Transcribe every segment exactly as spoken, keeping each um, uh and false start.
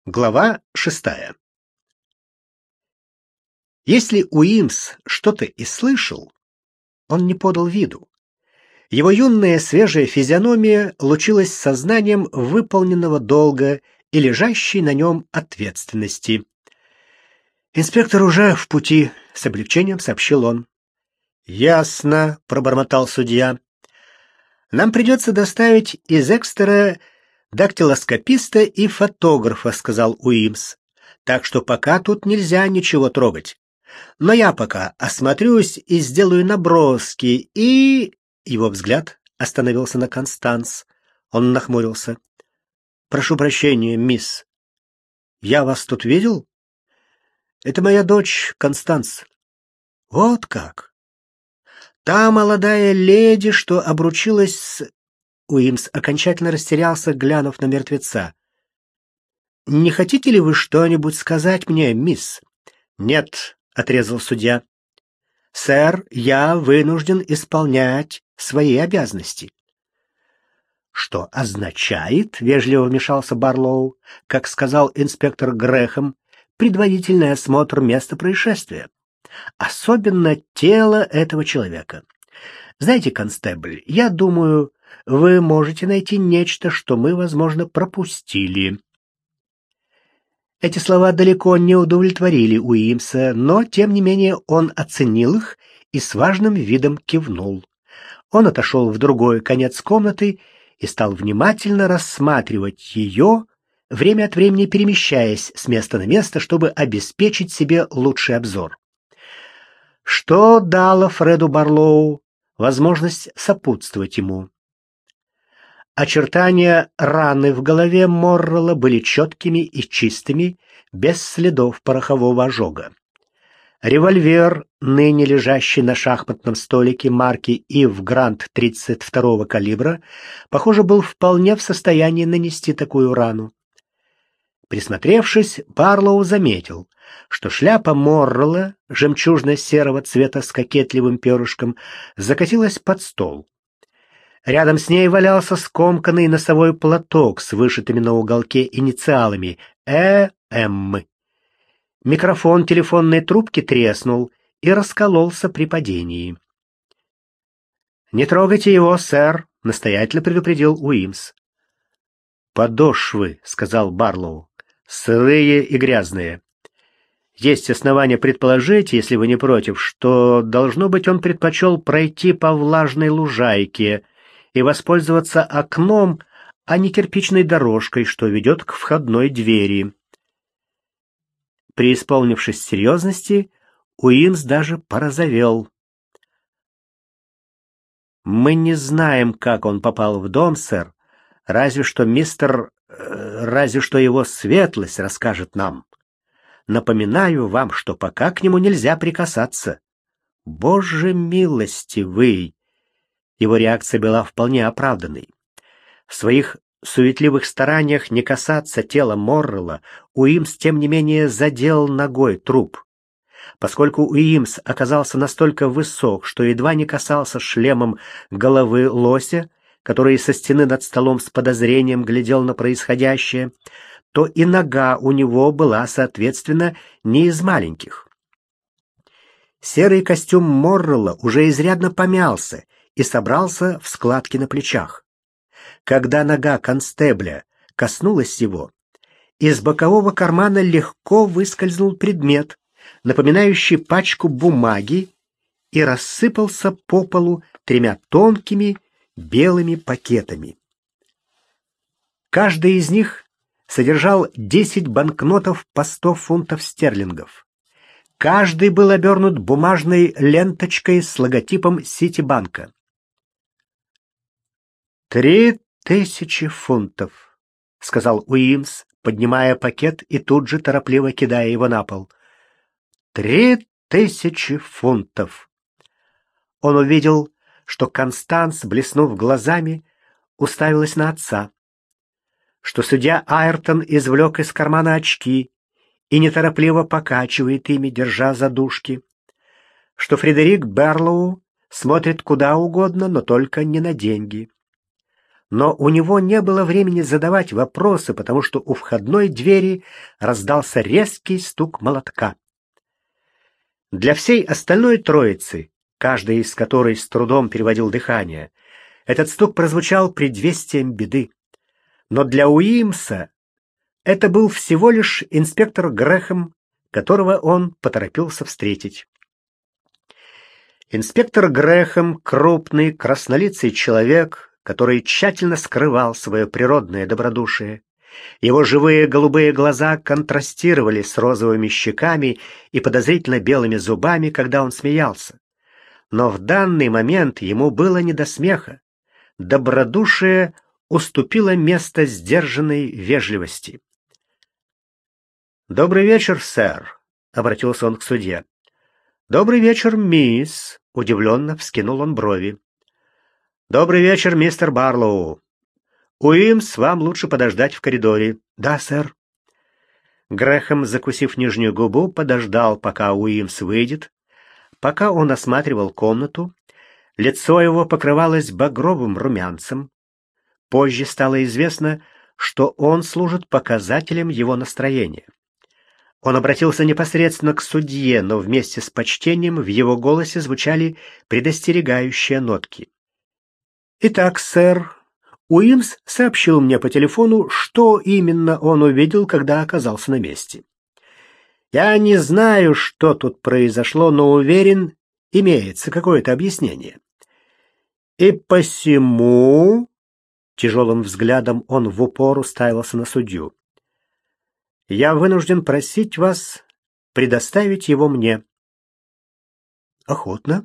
Глава шестая. Если Уимс что-то и слышал, он не подал виду. Его юная свежая физиономия лучилась сознанием выполненного долга и лежащей на нем ответственности. «Инспектор уже в пути», — с облегчением сообщил он. «Ясно», — пробормотал судья. «Нам придется доставить из Экстера дактилоскописта и фотографа», — сказал Уимс. «Так что пока тут нельзя ничего трогать. Но я пока осмотрюсь и сделаю наброски, и...» Его взгляд остановился на Констанс. Он нахмурился. «Прошу прощения, мисс. Я вас тут видел? Это моя дочь Констанс». «Вот как? Та молодая леди, что обручилась с...» Уимс окончательно растерялся, глянув на мертвеца. «Не хотите ли вы что-нибудь сказать мне, мисс?» «Нет», — отрезал судья. «Сэр, я вынужден исполнять свои обязанности». «Что означает, — вежливо вмешался Барлоу, — как сказал инспектор Грэхэм, предварительный осмотр места происшествия, особенно тело этого человека. Знаете, констебль, я думаю, вы можете найти нечто, что мы, возможно, пропустили». Эти слова далеко не удовлетворили Уимса, но, тем не менее, он оценил их и с важным видом кивнул. Он отошел в другой конец комнаты и стал внимательно рассматривать ее, время от времени перемещаясь с места на место, чтобы обеспечить себе лучший обзор. Что дало Фреду Барлоу возможность сопутствовать ему. Очертания раны в голове Моррелла были четкими и чистыми, без следов порохового ожога. Револьвер, ныне лежащий на шахматном столике марки Ив Грант тридцать второго калибра, похоже, был вполне в состоянии нанести такую рану. Присмотревшись, Барлоу заметил, что шляпа Моррелла, жемчужно-серого цвета с кокетливым перышком, закатилась под стол. Рядом с ней валялся скомканный носовой платок с вышитыми на уголке инициалами «Э М». Микрофон телефонной трубки треснул и раскололся при падении. «Не трогайте его, сэр», — настоятельно предупредил Уимс. «Подошвы», — сказал Барлоу, — «сырые и грязные. Есть основания предположить, если вы не против, что, должно быть, он предпочел пройти по влажной лужайке и воспользоваться окном, а не кирпичной дорожкой, что ведет к входной двери». Преисполнившись серьезности, Уимс даже порозовел. «Мы не знаем, как он попал в дом, сэр, разве что мистер... разве что его светлость расскажет нам. Напоминаю вам, что пока к нему нельзя прикасаться. Боже милостивый!» Его реакция была вполне оправданной. В своих суетливых стараниях не касаться тела Моррелла Уимс, тем не менее, задел ногой труп. Поскольку Уимс оказался настолько высок, что едва не касался шлемом головы лося, который со стены над столом с подозрением глядел на происходящее, то и нога у него была, соответственно, не из маленьких. Серый костюм Моррелла уже изрядно помялся и собрался в складки на плечах. Когда нога констебля коснулась его, из бокового кармана легко выскользнул предмет, напоминающий пачку бумаги, и рассыпался по полу тремя тонкими белыми пакетами. Каждый из них содержал десять банкнотов по сто фунтов стерлингов. Каждый был обернут бумажной ленточкой с логотипом Ситибанка. «Три тысячи фунтов», — сказал Уимс, поднимая пакет и тут же торопливо кидая его на пол. «Три тысячи фунтов». Он увидел, что Констанс, блеснув глазами, уставилась на отца, что судья Айртон извлек из кармана очки и неторопливо покачивает ими, держа задушки, что Фредерик Барлоу смотрит куда угодно, но только не на деньги. но у него не было времени задавать вопросы, потому что у входной двери раздался резкий стук молотка. Для всей остальной троицы, каждый из которой с трудом переводил дыхание, этот стук прозвучал предвестием беды. Но для Уимса это был всего лишь инспектор Грэхэм, которого он поторопился встретить. Инспектор Грэхэм — крупный, краснолицый человек, который тщательно скрывал свое природное добродушие. Его живые голубые глаза контрастировали с розовыми щеками и подозрительно белыми зубами, когда он смеялся. Но в данный момент ему было не до смеха. Добродушие уступило место сдержанной вежливости. «Добрый вечер, сэр», — обратился он к судье. «Добрый вечер, мисс», — удивленно вскинул он брови. «Добрый вечер, мистер Барлоу. Уимс, вам лучше подождать в коридоре». «Да, сэр». Грэхэм, закусив нижнюю губу, подождал, пока Уимс выйдет. Пока он осматривал комнату, лицо его покрывалось багровым румянцем. Позже стало известно, что он служит показателем его настроения. Он обратился непосредственно к судье, но вместе с почтением в его голосе звучали предостерегающие нотки. «Итак, сэр, Уимс сообщил мне по телефону, что именно он увидел, когда оказался на месте. Я не знаю, что тут произошло, но уверен, имеется какое-то объяснение. И посему...» Тяжелым взглядом он в упор уставился на судью. «Я вынужден просить вас предоставить его мне». «Охотно».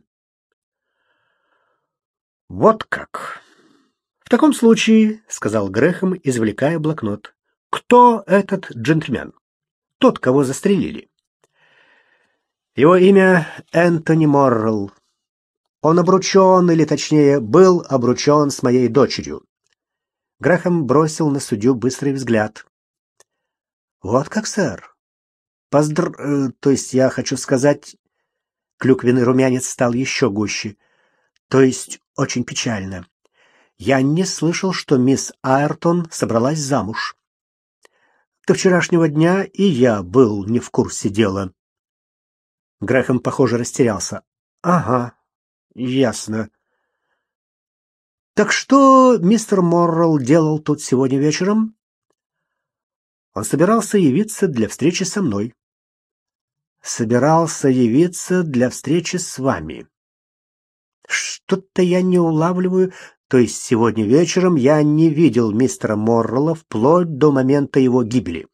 «Вот как. В таком случае, — сказал Грэхэм, извлекая блокнот, — кто этот джентльмен? Тот, кого застрелили?» «Его имя Энтони Моррелл. Он обручен, или точнее, был обручен с моей дочерью». Грэхэм бросил на судью быстрый взгляд. «Вот как, сэр? Поздр... Э, то есть я хочу сказать...» Клюквенный румянец стал еще гуще. «То есть очень печально. Я не слышал, что мисс Айртон собралась замуж. До вчерашнего дня и я был не в курсе дела». Грэхэм, похоже, растерялся. «Ага, ясно. Так что мистер Моррелл делал тут сегодня вечером?» «Он собирался явиться для встречи со мной». «Собирался явиться для встречи с вами. Что-то я не улавливаю. То есть сегодня вечером я не видел мистера Моррелла вплоть до момента его гибели».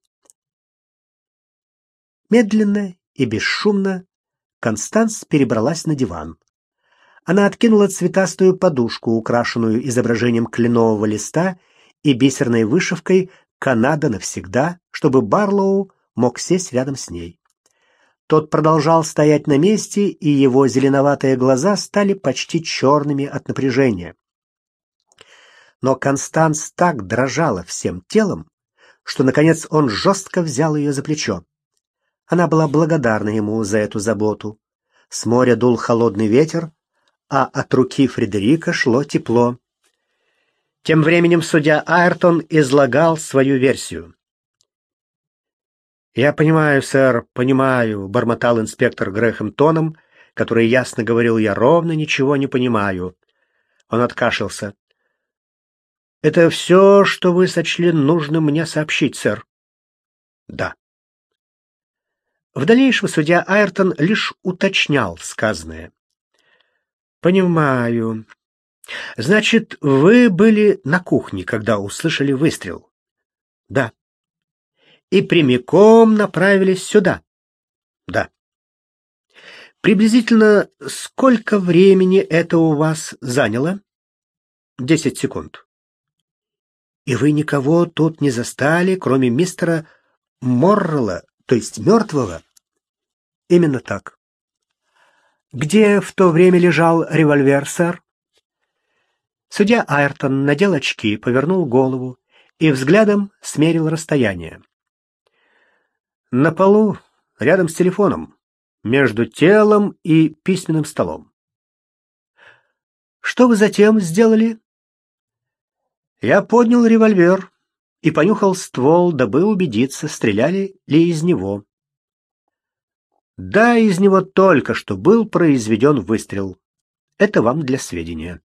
Медленно и бесшумно Констанс перебралась на диван. Она откинула цветастую подушку, украшенную изображением кленового листа и бисерной вышивкой «Канада навсегда», чтобы Барлоу мог сесть рядом с ней. Тот продолжал стоять на месте, и его зеленоватые глаза стали почти черными от напряжения. Но Констанс так дрожала всем телом, что, наконец, он жестко взял ее за плечо. Она была благодарна ему за эту заботу. С моря дул холодный ветер, а от руки Фредерика шло тепло. Тем временем судья Айртон излагал свою версию. «Я понимаю, сэр, понимаю», — бормотал инспектор Грэхэм тоном, который ясно говорил: «я ровно ничего не понимаю». Он откашлялся. «Это все, что вы сочли нужным мне сообщить, сэр?» «Да». В дальнейшем судья Айртон лишь уточнял сказанное. «Понимаю. Значит, вы были на кухне, когда услышали выстрел?» «Да». «И прямиком направились сюда?» «Да». «Приблизительно сколько времени это у вас заняло?» «Десять секунд». «И вы никого тут не застали, кроме мистера Моррелла, то есть мертвого?» «Именно так». «Где в то время лежал револьвер, сэр?» Судья Айртон надел очки, повернул голову и взглядом смерил расстояние. «На полу, рядом с телефоном, между телом и письменным столом». «Что вы затем сделали?» Я поднял револьвер и понюхал ствол, дабы убедиться, стреляли ли из него. Да, из него только что был произведен выстрел. Это вам для сведения.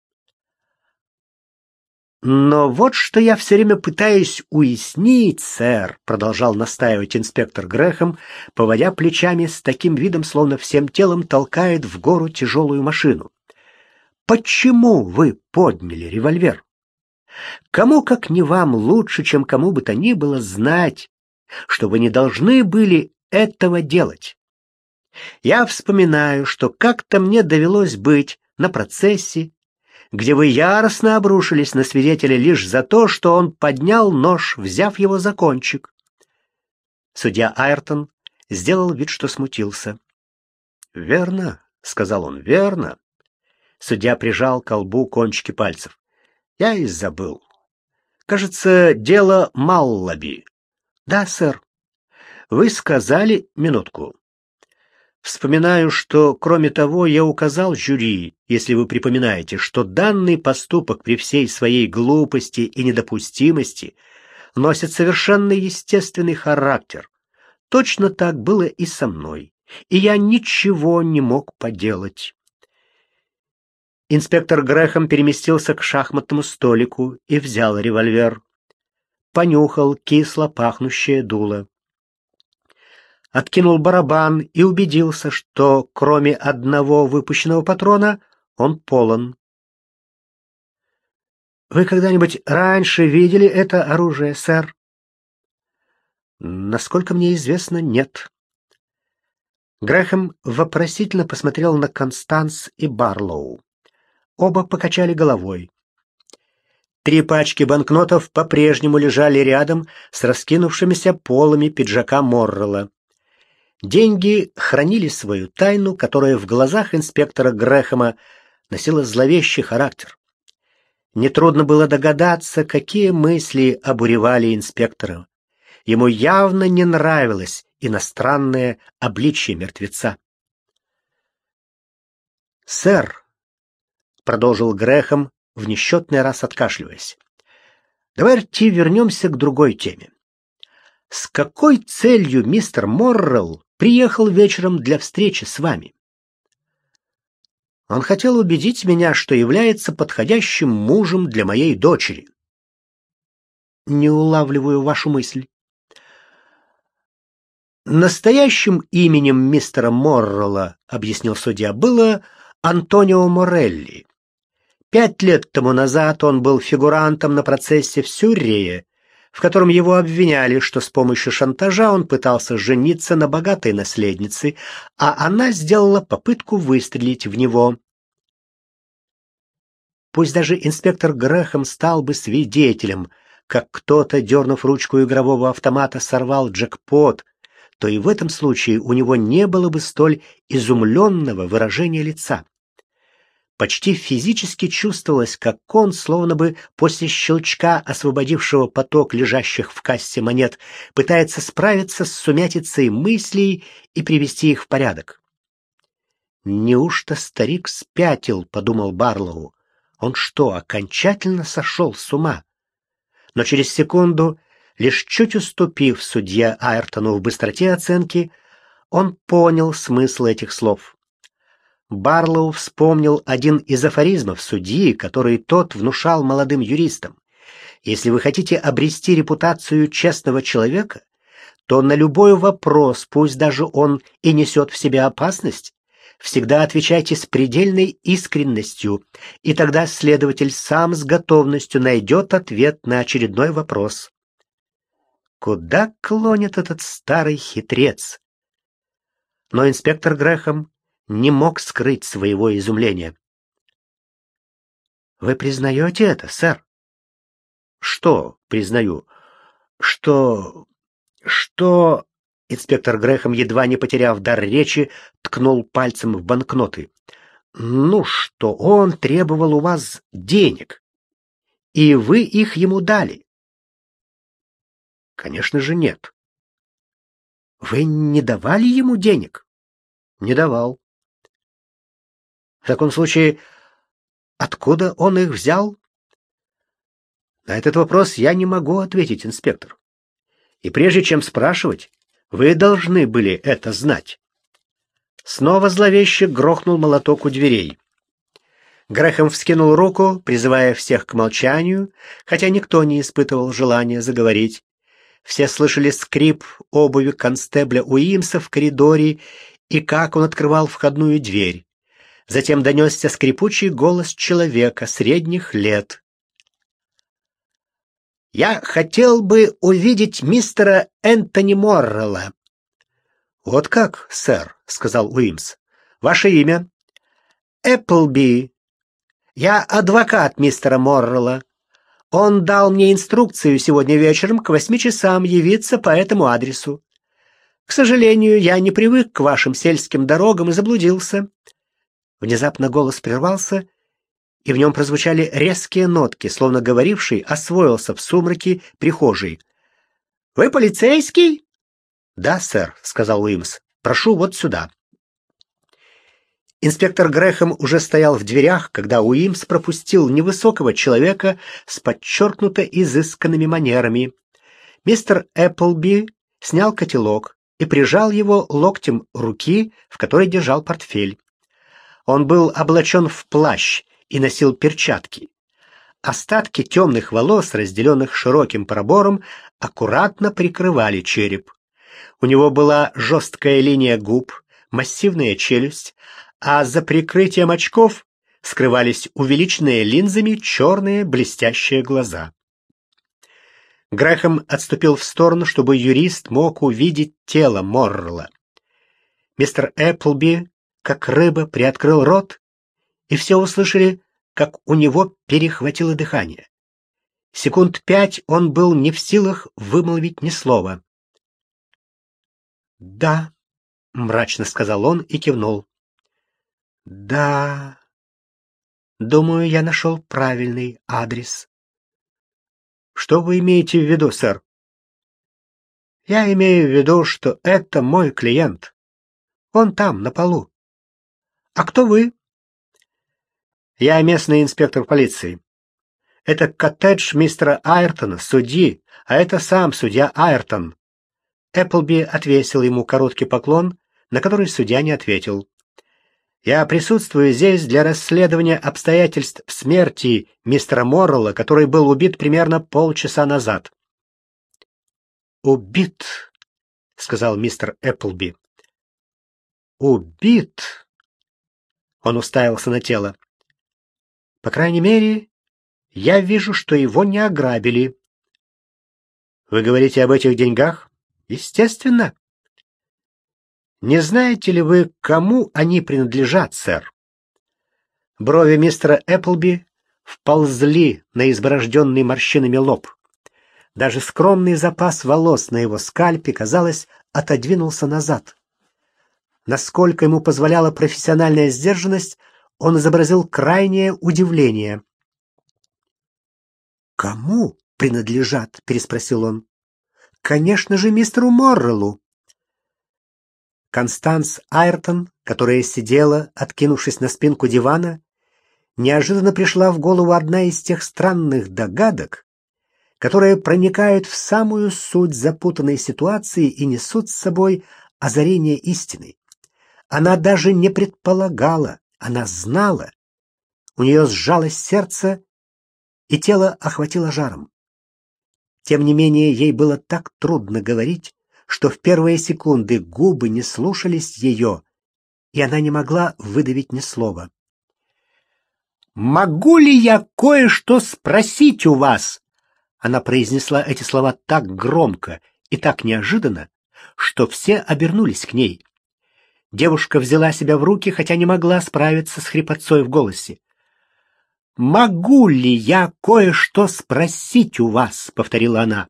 «Но вот что я все время пытаюсь уяснить, сэр», — продолжал настаивать инспектор Грэхэм, поводя плечами с таким видом, словно всем телом толкает в гору тяжелую машину. «Почему вы подняли револьвер? Кому, как не вам, лучше, чем кому бы то ни было, знать, что вы не должны были этого делать? Я вспоминаю, что как-то мне довелось быть на процессе, где вы яростно обрушились на свидетеля лишь за то, что он поднял нож, взяв его за кончик. Судья Айртон сделал вид, что смутился. «Верно», — сказал он, — «верно». Судья прижал к колбу кончики пальцев. «Я и забыл. Кажется, дело Маллаби». «Да, сэр. Вы сказали...» «Минутку. Вспоминаю, что, кроме того, я указал жюри, если вы припоминаете, что данный поступок при всей своей глупости и недопустимости носит совершенно естественный характер. Точно так было и со мной, и я ничего не мог поделать». Инспектор Грэхэм переместился к шахматному столику и взял револьвер. Понюхал кисло пахнущее дуло. Откинул барабан и убедился, что кроме одного выпущенного патрона он полон. «Вы когда-нибудь раньше видели это оружие, сэр?» «Насколько мне известно, нет». Грэхэм вопросительно посмотрел на Констанс и Барлоу. Оба покачали головой. Три пачки банкнотов по-прежнему лежали рядом с раскинувшимися полами пиджака Моррелла. Деньги хранили свою тайну, которая в глазах инспектора Грэхэма носила зловещий характер. Нетрудно было догадаться, какие мысли обуревали инспектора. Ему явно не нравилось иностранное обличье мертвеца. «Сэр», — продолжил Грэхэм, в несчетный раз откашливаясь, — «давайте вернемся к другой теме. С какой целью мистер Моррелл приехал вечером для встречи с вами?» «Он хотел убедить меня, что является подходящим мужем для моей дочери». «Не улавливаю вашу мысль». «Настоящим именем мистера Моррелла, — объяснил судья, — было Антонио Морелли. Пять лет тому назад он был фигурантом на процессе в Сюррее, в котором его обвиняли, что с помощью шантажа он пытался жениться на богатой наследнице, а она сделала попытку выстрелить в него. Пусть даже инспектор Грэхэм стал бы свидетелем, как кто-то, дернув ручку игрового автомата, сорвал джекпот, то и в этом случае у него не было бы столь изумленного выражения лица. Почти физически чувствовалось, как он, словно бы после щелчка, освободившего поток лежащих в кассе монет, пытается справиться с сумятицей мыслей и привести их в порядок. «Неужто старик спятил?» — подумал Барлоу. «Он что, окончательно сошел с ума?» Но через секунду, лишь чуть уступив судье Айртону в быстроте оценки, он понял смысл этих слов. Барлоу вспомнил один из афоризмов судьи, который тот внушал молодым юристам. Если вы хотите обрести репутацию честного человека, то на любой вопрос, пусть даже он и несет в себе опасность, всегда отвечайте с предельной искренностью, и тогда следователь сам с готовностью найдет ответ на очередной вопрос. Куда клонит этот старый хитрец? Но инспектор Грэхэм не мог скрыть своего изумления. «Вы признаете это, сэр?» «Что признаю?» «Что... что...» Инспектор Грэхэм, едва не потеряв дар речи, ткнул пальцем в банкноты. «Ну, что он требовал у вас денег, и вы их ему дали?» «Конечно же нет». «Вы не давали ему денег?» «Не давал». «В таком случае, откуда он их взял?» На этот вопрос я не могу ответить, инспектор. И прежде чем спрашивать, вы должны были это знать. Снова зловеще грохнул молоток у дверей. Грэхэм вскинул руку, призывая всех к молчанию, хотя никто не испытывал желания заговорить. Все слышали скрип обуви констебля Уимса в коридоре и как он открывал входную дверь. Затем донесся скрипучий голос человека средних лет. «Я хотел бы увидеть мистера Энтони Моррелла». «Вот как, сэр», — сказал Уимс. «Ваше имя?» «Эпплби. Я адвокат мистера Моррелла. Он дал мне инструкцию сегодня вечером к восьми часам явиться по этому адресу. К сожалению, я не привык к вашим сельским дорогам и заблудился». Внезапно голос прервался, и в нем прозвучали резкие нотки, словно говоривший освоился в сумраке прихожей. «Вы полицейский?» «Да, сэр», — сказал Уимс. «Прошу вот сюда». Инспектор Грэхэм уже стоял в дверях, когда Уимс пропустил невысокого человека с подчеркнуто изысканными манерами. Мистер Эпплби снял котелок и прижал его локтем руки, в которой держал портфель. Он был облачен в плащ и носил перчатки. Остатки темных волос, разделенных широким пробором, аккуратно прикрывали череп. У него была жесткая линия губ, массивная челюсть, а за прикрытием очков скрывались увеличенные линзами черные блестящие глаза. Грэхэм отступил в сторону, чтобы юрист мог увидеть тело Моррелла. Мистер Эпплби, как рыба, приоткрыл рот, и все услышали, как у него перехватило дыхание. Секунд пять он был не в силах вымолвить ни слова. «Да», — мрачно сказал он и кивнул. «Да, думаю, я нашел правильный адрес». «Что вы имеете в виду, сэр?» «Я имею в виду, что это мой клиент. Он там, на полу. А кто вы?» «Я местный инспектор полиции. Это коттедж мистера Айртона, судьи, а это сам судья Айртон». Эпплби отвесил ему короткий поклон, на который судья не ответил. «Я присутствую здесь для расследования обстоятельств смерти мистера Моррелла, который был убит примерно полчаса назад». «Убит», — сказал мистер Эпплби. «Убит?» Он уставился на тело. «По крайней мере, я вижу, что его не ограбили». «Вы говорите об этих деньгах?» «Естественно». «Не знаете ли вы, кому они принадлежат, сэр?» Брови мистера Эпплби вползли на изборожденный морщинами лоб. Даже скромный запас волос на его скальпе, казалось, отодвинулся назад. Насколько ему позволяла профессиональная сдержанность, он изобразил крайнее удивление. «Кому принадлежат?» — переспросил он. «Конечно же, мистеру Морреллу». Констанс Айртон, которая сидела, откинувшись на спинку дивана, неожиданно пришла в голову одна из тех странных догадок, которые проникают в самую суть запутанной ситуации и несут с собой озарение истины. Она даже не предполагала, она знала. У нее сжалось сердце, и тело охватило жаром. Тем не менее, ей было так трудно говорить, что в первые секунды губы не слушались ее, и она не могла выдавить ни слова. «Могу ли я кое-что спросить у вас?» Она произнесла эти слова так громко и так неожиданно, что все обернулись к ней. Девушка взяла себя в руки, хотя не могла справиться с хрипотцой в голосе. «Могу ли я кое-что спросить у вас?» — повторила она.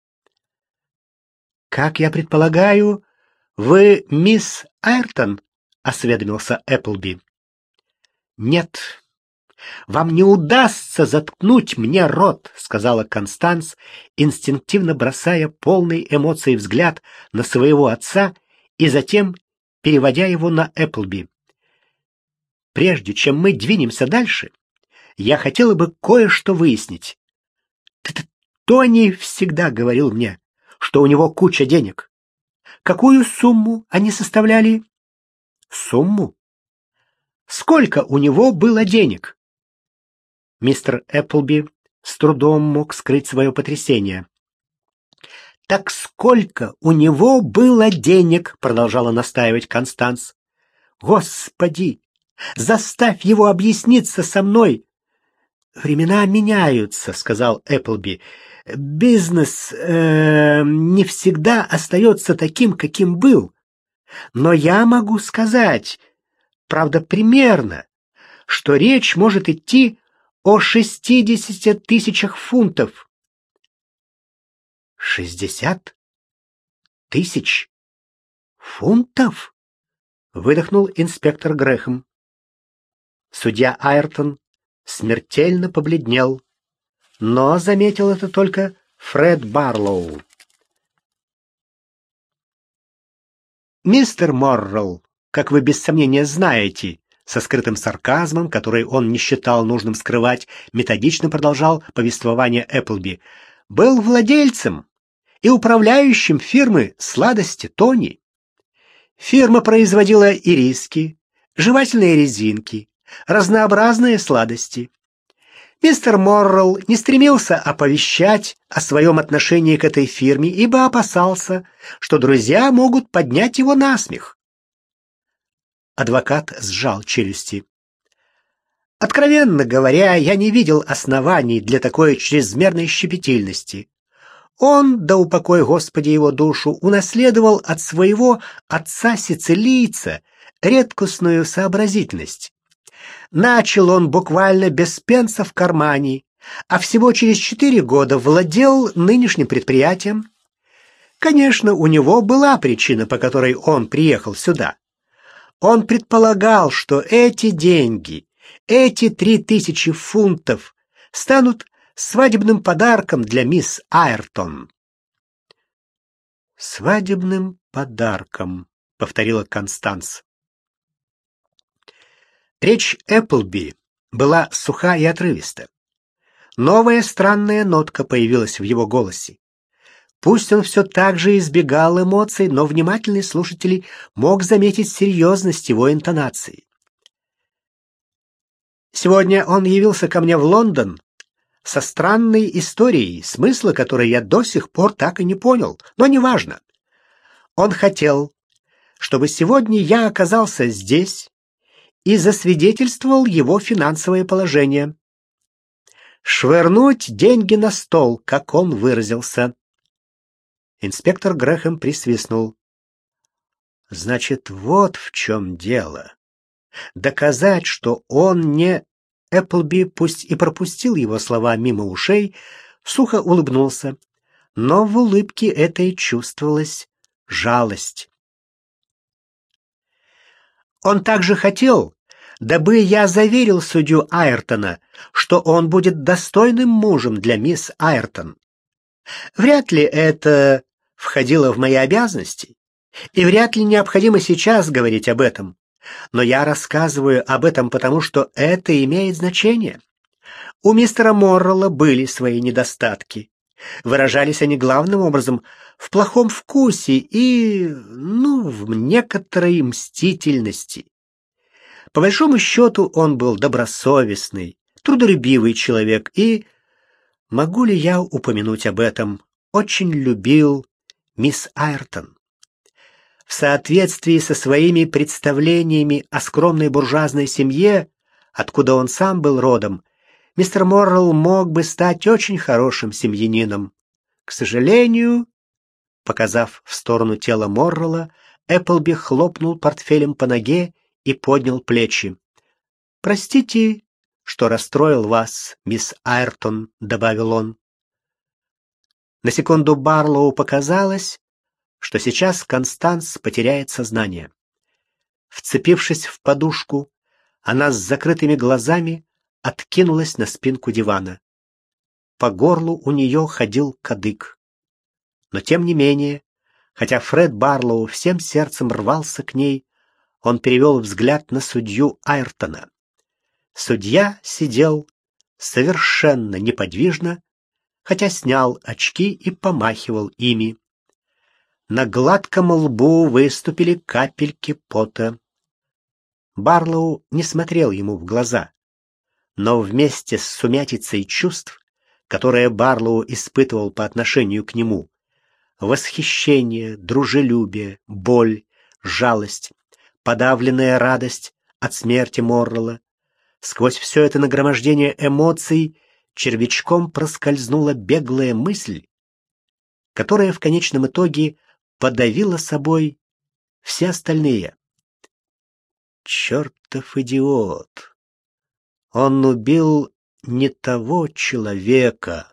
«Как я предполагаю, вы мисс Айртон?» — осведомился Эпплби. «Нет, вам не удастся заткнуть мне рот», — сказала Констанс, инстинктивно бросая полный эмоций взгляд на своего отца и затем переводя его на Эпплби. «Прежде чем мы двинемся дальше, я хотела бы кое-что выяснить. Т-т- Тони всегда говорил мне, что у него куча денег. Какую сумму они составляли? Сумму? Сколько у него было денег? Мистер Эпплби с трудом мог скрыть свое потрясение. «Так сколько у него было денег?» — продолжала настаивать Констанс. «Господи, заставь его объясниться со мной!» «Времена меняются», — сказал Эпплби. «Бизнес э, не всегда остается таким, каким был. Но я могу сказать, правда, примерно, что речь может идти о шестидесяти тысячах фунтов». «Шестьдесят тысяч фунтов?» — выдохнул инспектор Грэхэм. Судья Айртон смертельно побледнел, но заметил это только Фред Барлоу. «Мистер Моррелл, как вы без сомнения знаете», со скрытым сарказмом, который он не считал нужным скрывать, методично продолжал повествование Эпплби, был владельцем и управляющим фирмы сладости Тони. Фирма производила ириски, жевательные резинки, разнообразные сладости. Мистер Моррелл не стремился оповещать о своем отношении к этой фирме, ибо опасался, что друзья могут поднять его на смех. Адвокат сжал челюсти. Откровенно говоря, я не видел оснований для такой чрезмерной щепетильности. Он, да упокой Господи его душу, унаследовал от своего отца-сицилийца редкостную сообразительность. Начал он буквально без пенса в кармане, а всего через четыре года владел нынешним предприятием. Конечно, у него была причина, по которой он приехал сюда. Он предполагал, что эти деньги, эти три тысячи фунтов станут свадебным подарком для мисс Айртон. «Свадебным подарком», — повторила Констанс. Речь Эпплби была суха и отрывиста. Новая странная нотка появилась в его голосе. Пусть он все так же избегал эмоций, но внимательный слушатель мог заметить серьезность его интонации. «Сегодня он явился ко мне в Лондон со странной историей, смысла которой я до сих пор так и не понял, но неважно. Он хотел, чтобы сегодня я оказался здесь и засвидетельствовал его финансовое положение. Швырнуть деньги на стол, как он выразился». Инспектор Грэхэм присвистнул. «Значит, вот в чем дело. Доказать, что он не...» Эпплби, пусть и пропустил его слова мимо ушей, сухо улыбнулся, но в улыбке этой чувствовалась жалость. Он также хотел, дабы я заверил судью Айртона, что он будет достойным мужем для мисс Айртон. Вряд ли это входило в мои обязанности, и вряд ли необходимо сейчас говорить об этом. Но я рассказываю об этом потому, что это имеет значение. У мистера Моррелла были свои недостатки. Выражались они главным образом в плохом вкусе и, ну, в некоторой мстительности. По большому счету он был добросовестный, трудолюбивый человек и, могу ли я упомянуть об этом, очень любил мисс Айртон. В соответствии со своими представлениями о скромной буржуазной семье, откуда он сам был родом, мистер Моррелл мог бы стать очень хорошим семьянином. К сожалению, показав в сторону тела Моррелла, Эпплби хлопнул портфелем по ноге и поднял плечи. «Простите, что расстроил вас, мисс Айртон», — добавил он. На секунду Барлоу показалось, что сейчас Констанс потеряет сознание. Вцепившись в подушку, она с закрытыми глазами откинулась на спинку дивана. По горлу у нее ходил кадык. Но тем не менее, хотя Фред Барлоу всем сердцем рвался к ней, он перевел взгляд на судью Айртона. Судья сидел совершенно неподвижно, хотя снял очки и помахивал ими. На гладком лбу выступили капельки пота. Барлоу не смотрел ему в глаза, но вместе с сумятицей чувств, которые Барлоу испытывал по отношению к нему, восхищение, дружелюбие, боль, жалость, подавленная радость от смерти Моррелла, сквозь все это нагромождение эмоций червячком проскользнула беглая мысль, которая в конечном итоге подавила собой все остальные. Чертов идиот! Он убил не того человека.